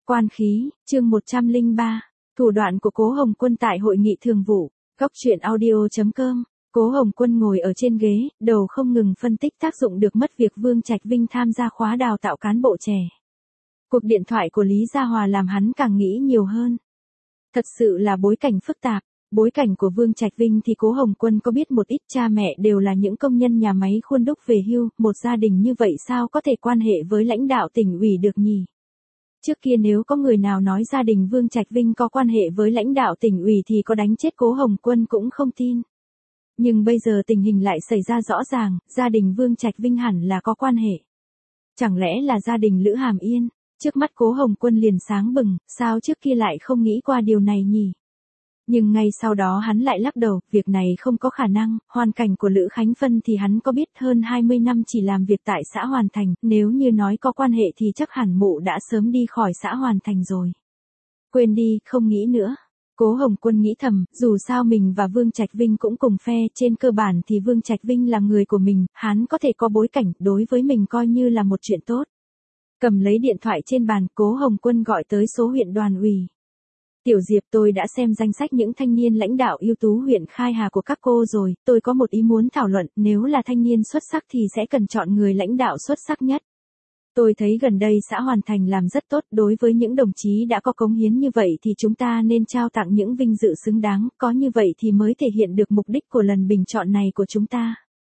Quan khí, chương 103, thủ đoạn của Cố Hồng Quân tại hội nghị thường vụ, góc truyện audio.com. Cố Hồng Quân ngồi ở trên ghế, đầu không ngừng phân tích tác dụng được mất việc Vương Trạch Vinh tham gia khóa đào tạo cán bộ trẻ. Cuộc điện thoại của Lý Gia Hòa làm hắn càng nghĩ nhiều hơn. Thật sự là bối cảnh phức tạp. Bối cảnh của Vương Trạch Vinh thì Cố Hồng Quân có biết một ít, cha mẹ đều là những công nhân nhà máy khuôn đúc về hưu, một gia đình như vậy sao có thể quan hệ với lãnh đạo tỉnh ủy được nhỉ? Trước kia nếu có người nào nói gia đình Vương Trạch Vinh có quan hệ với lãnh đạo tỉnh ủy thì có đánh chết Cố Hồng Quân cũng không tin. Nhưng bây giờ tình hình lại xảy ra rõ ràng, gia đình Vương Trạch Vinh hẳn là có quan hệ. Chẳng lẽ là gia đình Lữ Hàm Yên? Trước mắt Cố Hồng Quân liền sáng bừng, sao trước kia lại không nghĩ qua điều này nhỉ? Nhưng ngay sau đó hắn lại lắc đầu, việc này không có khả năng, hoàn cảnh của Lữ Khánh Phân thì hắn có biết, hơn 20 năm chỉ làm việc tại xã Hoàn Thành, nếu như nói có quan hệ thì chắc hẳn mụ đã sớm đi khỏi xã Hoàn Thành rồi. Quên đi, không nghĩ nữa. Cố Hồng Quân nghĩ thầm, dù sao mình và Vương Trạch Vinh cũng cùng phe, trên cơ bản thì Vương Trạch Vinh là người của mình, hắn có thể có bối cảnh, đối với mình coi như là một chuyện tốt. Cầm lấy điện thoại trên bàn, Cố Hồng Quân gọi tới số huyện đoàn ủy. Tiểu Diệp, tôi đã xem danh sách những thanh niên lãnh đạo ưu tú huyện Khai Hà của các cô rồi, tôi có một ý muốn thảo luận, nếu là thanh niên xuất sắc thì sẽ cần chọn người lãnh đạo xuất sắc nhất. Tôi thấy gần đây xã Hoàn Thành làm rất tốt, đối với những đồng chí đã có cống hiến như vậy thì chúng ta nên trao tặng những vinh dự xứng đáng, có như vậy thì mới thể hiện được mục đích của lần bình chọn này của chúng ta.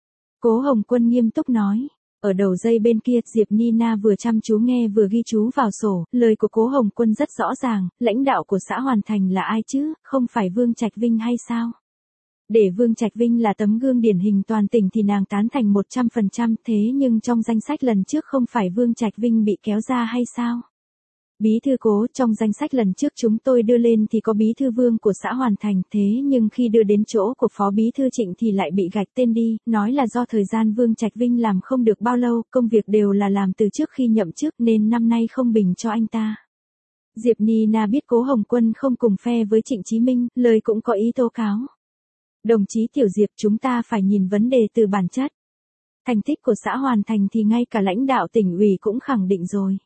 Cố Hồng Quân nghiêm túc nói. Ở đầu dây bên kia, Diệp Nina vừa chăm chú nghe vừa ghi chú vào sổ, lời của Cố Hồng Quân rất rõ ràng, lãnh đạo của xã Hoàn Thành là ai chứ, không phải Vương Trạch Vinh hay sao? Để Vương Trạch Vinh là tấm gương điển hình toàn tỉnh thì nàng tán thành 100%, thế nhưng trong danh sách lần trước không phải Vương Trạch Vinh bị kéo ra hay sao? Bí thư Cố, trong danh sách lần trước chúng tôi đưa lên thì có bí thư Vương của xã Hoàn Thành, thế nhưng khi đưa đến chỗ của phó bí thư Trịnh thì lại bị gạch tên đi, nói là do thời gian Vương Trạch Vinh làm không được bao lâu, công việc đều là làm từ trước khi nhậm chức nên năm nay không bình cho anh ta. Diệp Nina biết Cố Hồng Quân không cùng phe với Trịnh Chí Minh, lời cũng có ý tố cáo. Đồng chí Tiểu Diệp, chúng ta phải nhìn vấn đề từ bản chất. Thành tích của xã Hoàn Thành thì ngay cả lãnh đạo tỉnh ủy cũng khẳng định rồi.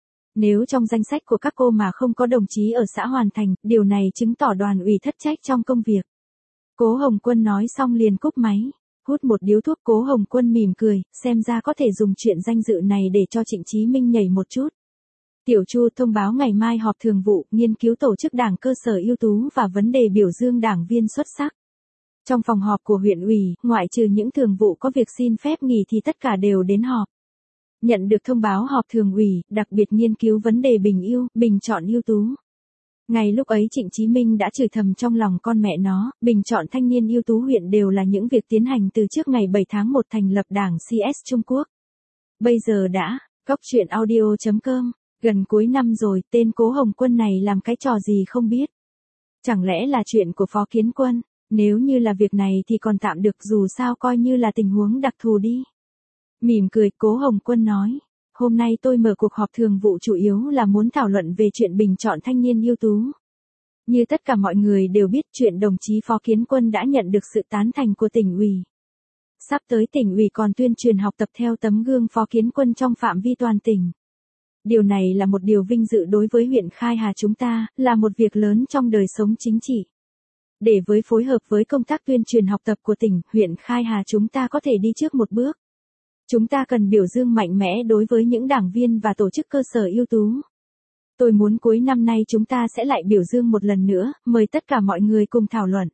Nếu trong danh sách của các cô mà không có đồng chí ở xã Hoàn Thành, điều này chứng tỏ đoàn ủy thất trách trong công việc. Cố Hồng Quân nói xong liền cúp máy, hút một điếu thuốc. Cố Hồng Quân mỉm cười, xem ra có thể dùng chuyện danh dự này để cho Trịnh Chí Minh nhảy một chút. Tiểu Chu thông báo ngày mai họp thường vụ, nghiên cứu tổ chức đảng cơ sở ưu tú và vấn đề biểu dương đảng viên xuất sắc. Trong phòng họp của huyện ủy, ngoại trừ những thường vụ có việc xin phép nghỉ thì tất cả đều đến họp. Nhận được thông báo họp thường ủy, đặc biệt nghiên cứu vấn đề bình chọn ưu tú. Ngay lúc ấy Trịnh Chí Minh đã chửi thầm trong lòng con mẹ nó, bình chọn thanh niên ưu tú huyện đều là những việc tiến hành từ trước ngày 7 tháng 1 thành lập đảng CS Trung Quốc. Bây giờ đã, góc truyện audio.com, gần cuối năm rồi, tên Cố Hồng Quân này làm cái trò gì không biết. Chẳng lẽ là chuyện của Phó Kiến Quân, nếu như là việc này thì còn tạm được, dù sao coi như là tình huống đặc thù đi. Mỉm cười, Cố Hồng Quân nói, hôm nay tôi mở cuộc họp thường vụ chủ yếu là muốn thảo luận về chuyện bình chọn thanh niên ưu tú. Như tất cả mọi người đều biết, chuyện đồng chí Phó Kiến Quân đã nhận được sự tán thành của tỉnh ủy. Sắp tới tỉnh ủy còn tuyên truyền học tập theo tấm gương Phó Kiến Quân trong phạm vi toàn tỉnh. Điều này là một điều vinh dự đối với huyện Khai Hà chúng ta, là một việc lớn trong đời sống chính trị. Để với phối hợp với công tác tuyên truyền học tập của tỉnh, huyện Khai Hà chúng ta có thể đi trước một bước. Chúng ta cần biểu dương mạnh mẽ đối với những đảng viên và tổ chức cơ sở ưu tú. Tôi muốn cuối năm nay chúng ta sẽ lại biểu dương một lần nữa, mời tất cả mọi người cùng thảo luận.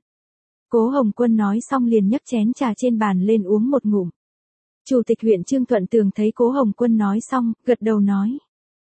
Cố Hồng Quân nói xong liền nhấc chén trà trên bàn lên uống một ngụm. Chủ tịch huyện Trương Thuận Tường thấy Cố Hồng Quân nói xong, gật đầu nói.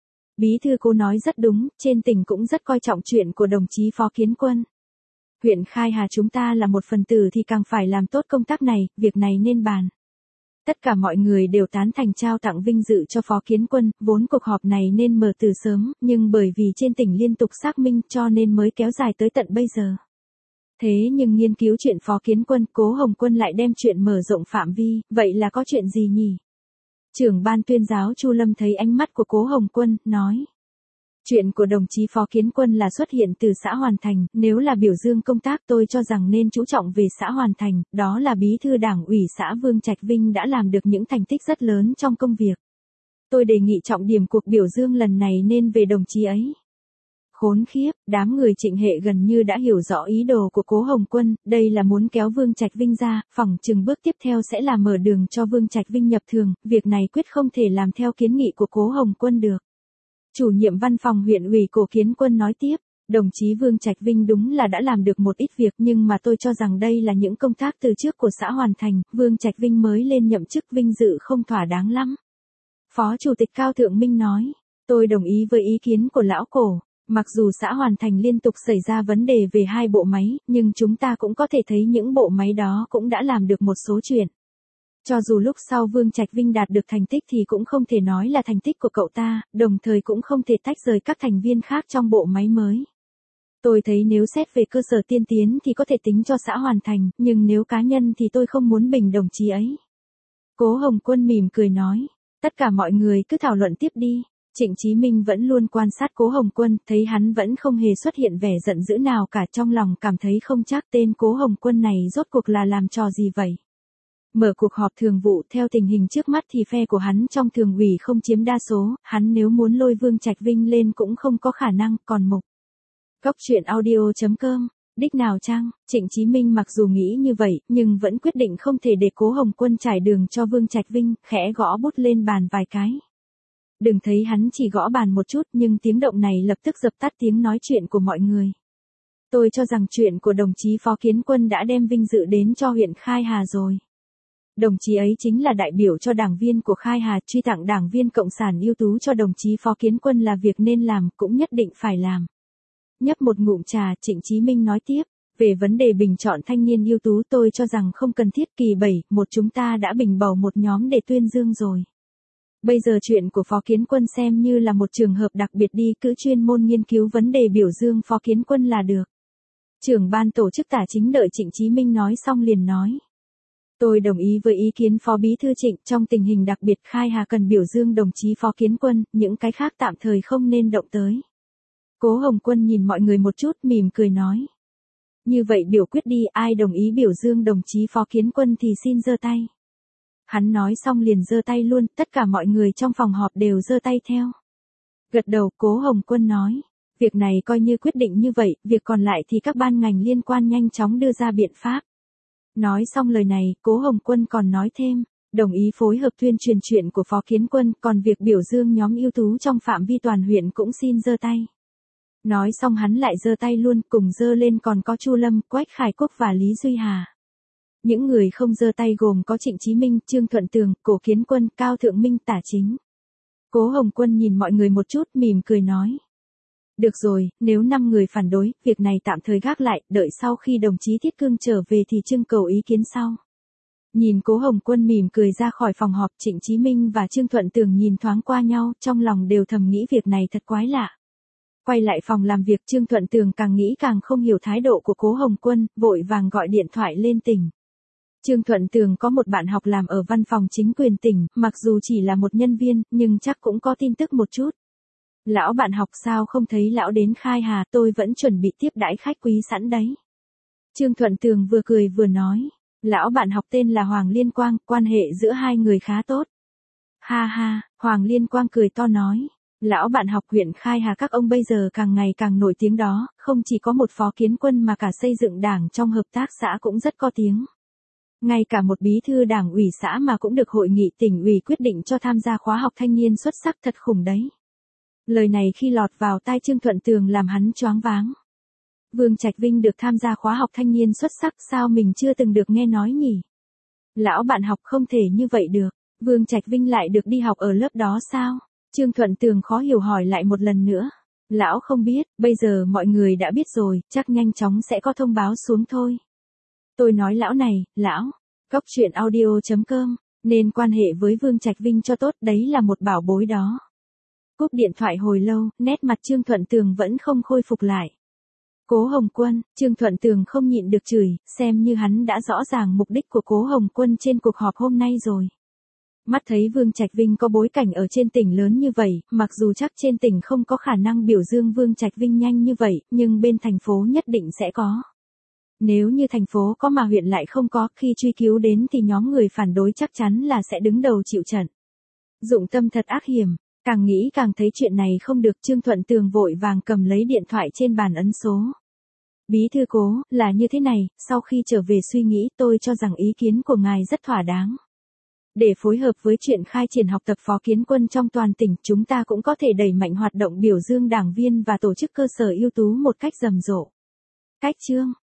Bí thư Cố nói rất đúng, trên tỉnh cũng rất coi trọng chuyện của đồng chí Phó Kiến Quân. Huyện Khai Hà chúng ta là một phần tử thì càng phải làm tốt công tác này, việc này nên bàn. Tất cả mọi người đều tán thành trao tặng vinh dự cho Phó Kiến Quân, vốn cuộc họp này nên mở từ sớm, nhưng bởi vì trên tỉnh liên tục xác minh cho nên mới kéo dài tới tận bây giờ. Thế nhưng nghiên cứu chuyện Phó Kiến Quân, Cố Hồng Quân lại đem chuyện mở rộng phạm vi, vậy là có chuyện gì nhỉ? Trưởng ban tuyên giáo Chu Lâm thấy ánh mắt của Cố Hồng Quân, nói. Chuyện của đồng chí Phó Kiến Quân là xuất hiện từ xã Hoàn Thành, nếu là biểu dương công tác tôi cho rằng nên chú trọng về xã Hoàn Thành, đó là bí thư đảng ủy xã Vương Trạch Vinh đã làm được những thành tích rất lớn trong công việc. Tôi đề nghị trọng điểm cuộc biểu dương lần này nên về đồng chí ấy. Khốn khiếp, đám người Trịnh Hệ gần như đã hiểu rõ ý đồ của Cố Hồng Quân, đây là muốn kéo Vương Trạch Vinh ra, phỏng chừng bước tiếp theo sẽ là mở đường cho Vương Trạch Vinh nhập thường, việc này quyết không thể làm theo kiến nghị của Cố Hồng Quân được. Chủ nhiệm văn phòng huyện ủy Cổ Kiến Quân nói tiếp, đồng chí Vương Trạch Vinh đúng là đã làm được một ít việc nhưng mà tôi cho rằng đây là những công tác từ trước của xã hoàn thành, Vương Trạch Vinh mới lên nhậm chức vinh dự không thỏa đáng lắm. Phó Chủ tịch Cao Thượng Minh nói, tôi đồng ý với ý kiến của lão Cổ. Mặc dù xã hoàn thành liên tục xảy ra vấn đề về hai bộ máy, nhưng chúng ta cũng có thể thấy những bộ máy đó cũng đã làm được một số chuyện. Cho dù lúc sau Vương Trạch Vinh đạt được thành tích thì cũng không thể nói là thành tích của cậu ta, đồng thời cũng không thể tách rời các thành viên khác trong bộ máy mới. Tôi thấy nếu xét về cơ sở tiên tiến thì có thể tính cho xã hoàn thành, nhưng nếu cá nhân thì tôi không muốn bình đồng chí ấy. Cố Hồng Quân mỉm cười nói, tất cả mọi người cứ thảo luận tiếp đi. Trịnh Chí Minh vẫn luôn quan sát Cố Hồng Quân, thấy hắn vẫn không hề xuất hiện vẻ giận dữ nào cả, trong lòng cảm thấy không chắc tên Cố Hồng Quân này rốt cuộc là làm trò gì vậy. Mở cuộc họp thường vụ, theo tình hình trước mắt thì phe của hắn trong thường ủy không chiếm đa số, hắn nếu muốn lôi Vương Trạch Vinh lên cũng không có khả năng, còn mục. Góc truyện audio.com, đích nào chăng, Trịnh Chí Minh mặc dù nghĩ như vậy, nhưng vẫn quyết định không thể để Cố Hồng Quân trải đường cho Vương Trạch Vinh, khẽ gõ bút lên bàn vài cái. Đừng thấy hắn chỉ gõ bàn một chút nhưng tiếng động này lập tức dập tắt tiếng nói chuyện của mọi người. Tôi cho rằng chuyện của đồng chí Phó Kiến Quân đã đem vinh dự đến cho huyện Khai Hà rồi. Đồng chí ấy chính là đại biểu cho đảng viên của Khai Hà, truy tặng đảng viên cộng sản ưu tú cho đồng chí Phó Kiến Quân là việc nên làm, cũng nhất định phải làm. Nhấp một ngụm trà, Trịnh Chí Minh nói tiếp, về vấn đề bình chọn thanh niên ưu tú tôi cho rằng không cần thiết, kỳ 7, chúng ta đã bình bầu một nhóm để tuyên dương rồi. Bây giờ chuyện của Phó Kiến Quân xem như là một trường hợp đặc biệt đi, cứ chuyên môn nghiên cứu vấn đề biểu dương Phó Kiến Quân là được. Trưởng ban tổ chức Tả Chính đợi Trịnh Chí Minh nói xong liền nói. Tôi đồng ý với ý kiến Phó Bí Thư Trịnh, trong tình hình đặc biệt Khai Hà cần biểu dương đồng chí Phó Kiến Quân, những cái khác tạm thời không nên động tới. Cố Hồng Quân nhìn mọi người một chút mỉm cười nói. Như vậy biểu quyết đi, ai đồng ý biểu dương đồng chí Phó Kiến Quân thì xin giơ tay. Hắn nói xong liền giơ tay luôn, tất cả mọi người trong phòng họp đều giơ tay theo. Gật đầu, Cố Hồng Quân nói, việc này coi như quyết định như vậy, việc còn lại thì các ban ngành liên quan nhanh chóng đưa ra biện pháp. Nói xong lời này, Cố Hồng Quân còn nói thêm, đồng ý phối hợp tuyên truyền chuyện của Phó Kiến Quân, còn việc biểu dương nhóm ưu tú trong phạm vi toàn huyện cũng xin giơ tay. Nói xong hắn lại giơ tay luôn, cùng giơ lên còn có Chu Lâm, Quách Khải Quốc và Lý Duy Hà. Những người không giơ tay gồm có Trịnh Chí Minh, Trương Thuận Tường, Cổ Kiến Quân, Cao Thượng Minh, Tả Chính. Cố Hồng Quân nhìn mọi người một chút mỉm cười nói. Được rồi, nếu 5 người phản đối, việc này tạm thời gác lại, đợi sau khi đồng chí Thiết Cương trở về thì trưng cầu ý kiến sau. Nhìn Cố Hồng Quân mỉm cười ra khỏi phòng họp, Trịnh Chí Minh và Trương Thuận Tường nhìn thoáng qua nhau, trong lòng đều thầm nghĩ việc này thật quái lạ. Quay lại phòng làm việc, Trương Thuận Tường càng nghĩ càng không hiểu thái độ của Cố Hồng Quân, vội vàng gọi điện thoại lên tỉnh. Trương Thuận Tường có một bạn học làm ở văn phòng chính quyền tỉnh, mặc dù chỉ là một nhân viên, nhưng chắc cũng có tin tức một chút. Lão bạn học sao không thấy lão đến Khai Hà, tôi vẫn chuẩn bị tiếp đãi khách quý sẵn đấy. Trương Thuận Tường vừa cười vừa nói, lão bạn học tên là Hoàng Liên Quang, quan hệ giữa hai người khá tốt. Ha ha, Hoàng Liên Quang cười to nói, lão bạn học huyện Khai Hà các ông bây giờ càng ngày càng nổi tiếng đó, không chỉ có một Phó Kiến Quân mà cả xây dựng đảng trong hợp tác xã cũng rất có tiếng. Ngay cả một bí thư đảng ủy xã mà cũng được hội nghị tỉnh ủy quyết định cho tham gia khóa học thanh niên xuất sắc, thật khủng đấy. Lời này khi lọt vào tai Trương Thuận Tường làm hắn choáng váng. Vương Trạch Vinh được tham gia khóa học thanh niên xuất sắc, sao mình chưa từng được nghe nói nhỉ? Lão bạn học không thể như vậy được, Vương Trạch Vinh lại được đi học ở lớp đó sao? Trương Thuận Tường khó hiểu hỏi lại một lần nữa. Lão không biết, bây giờ mọi người đã biết rồi, chắc nhanh chóng sẽ có thông báo xuống thôi. Tôi nói lão này, lão, góc truyện audio.com, nên quan hệ với Vương Trạch Vinh cho tốt, đấy là một bảo bối đó. Cúp điện thoại hồi lâu, nét mặt Trương Thuận Tường vẫn không khôi phục lại. Cố Hồng Quân, Trương Thuận Tường không nhịn được chửi, xem như hắn đã rõ ràng mục đích của Cố Hồng Quân trên cuộc họp hôm nay rồi. Mắt thấy Vương Trạch Vinh có bối cảnh ở trên tỉnh lớn như vậy, mặc dù chắc trên tỉnh không có khả năng biểu dương Vương Trạch Vinh nhanh như vậy, nhưng bên thành phố nhất định sẽ có. Nếu như thành phố có mà huyện lại không có, khi truy cứu đến thì nhóm người phản đối chắc chắn là sẽ đứng đầu chịu trận. Dụng tâm thật ác hiểm. Càng nghĩ càng thấy chuyện này không được, Trương Thuận Tường vội vàng cầm lấy điện thoại trên bàn ấn số. Bí thư Cố, là như thế này, sau khi trở về suy nghĩ tôi cho rằng ý kiến của ngài rất thỏa đáng. Để phối hợp với chuyện khai triển học tập phó kiến quân trong toàn tỉnh, chúng ta cũng có thể đẩy mạnh hoạt động biểu dương đảng viên và tổ chức cơ sở ưu tú một cách rầm rộ. Cách chương